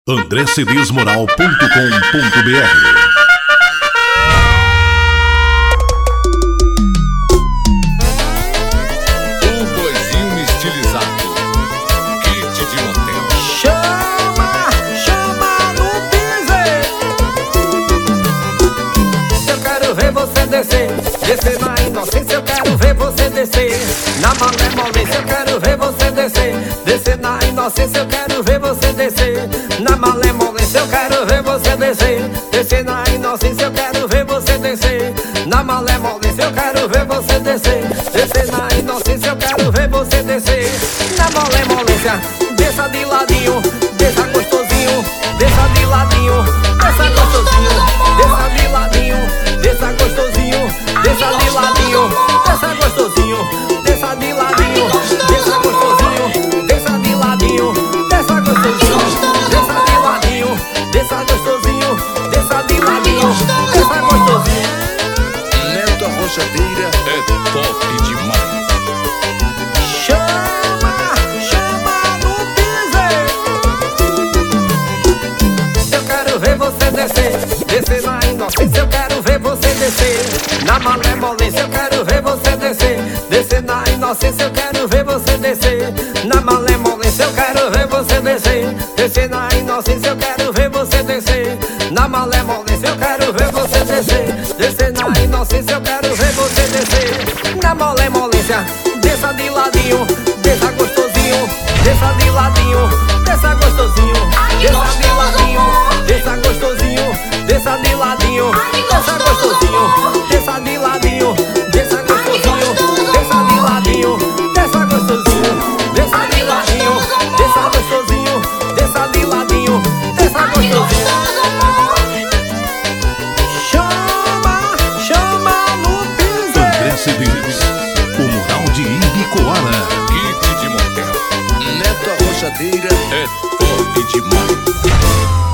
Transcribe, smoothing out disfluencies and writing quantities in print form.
andrecedesmoral.com.br. Descer na inocência, eu quero ver você descer. Na malemolência, eu quero ver você descer. Descer na inocência, eu quero ver você descer. Na malemolência, eu quero ver você descer. Descer na inocência, eu quero ver você descer. Na malemolência, eu quero ver você descer. Descer na inocência, eu quero ver você descer. Na malemolência, desça de ladinho, desça gostosinho, desça de ladinho, desça gostosinho, desça de ladinho, desça gostosinho, desça de ladinho, desça gostosinho, desça de ladinho, desça gostosinho, desça de ladinho, desça gostosinho, desça de ladinho, desça gostosinho, desça de ladinho, desça gostosinho. Neto Arrochadeira é top demais. Chama no piseiro. Eu quero ver você descer, descer na inocência, eu quero ver você descer. Na malemolência, eu quero ver você descer. Descer na inocência, eu quero ver você descer. Na malemolência, eu quero ver você descer. Descer na inocência, eu quero ver você descer. Na malemolência, eu quero ver você descer. Descer na inocência, eu quero ver você descer. Na malemolência, desça de ladinho, desça gostosinho, desça de ladinho, desça gostosinho, desça de ladinho, desça gostosinho, desça de ladinho, desça gostosinho, desça de ladinho, desça gostosinho, desça de ladinho, desça gostosinho, desça de ladinho, desça gostosinho, desça de ladinho, desça gostosinho. Chama no piseiro. André Cedeiros, o Mural de Ibicoara. Kit de motel. Neto Arrochadeira é top demais.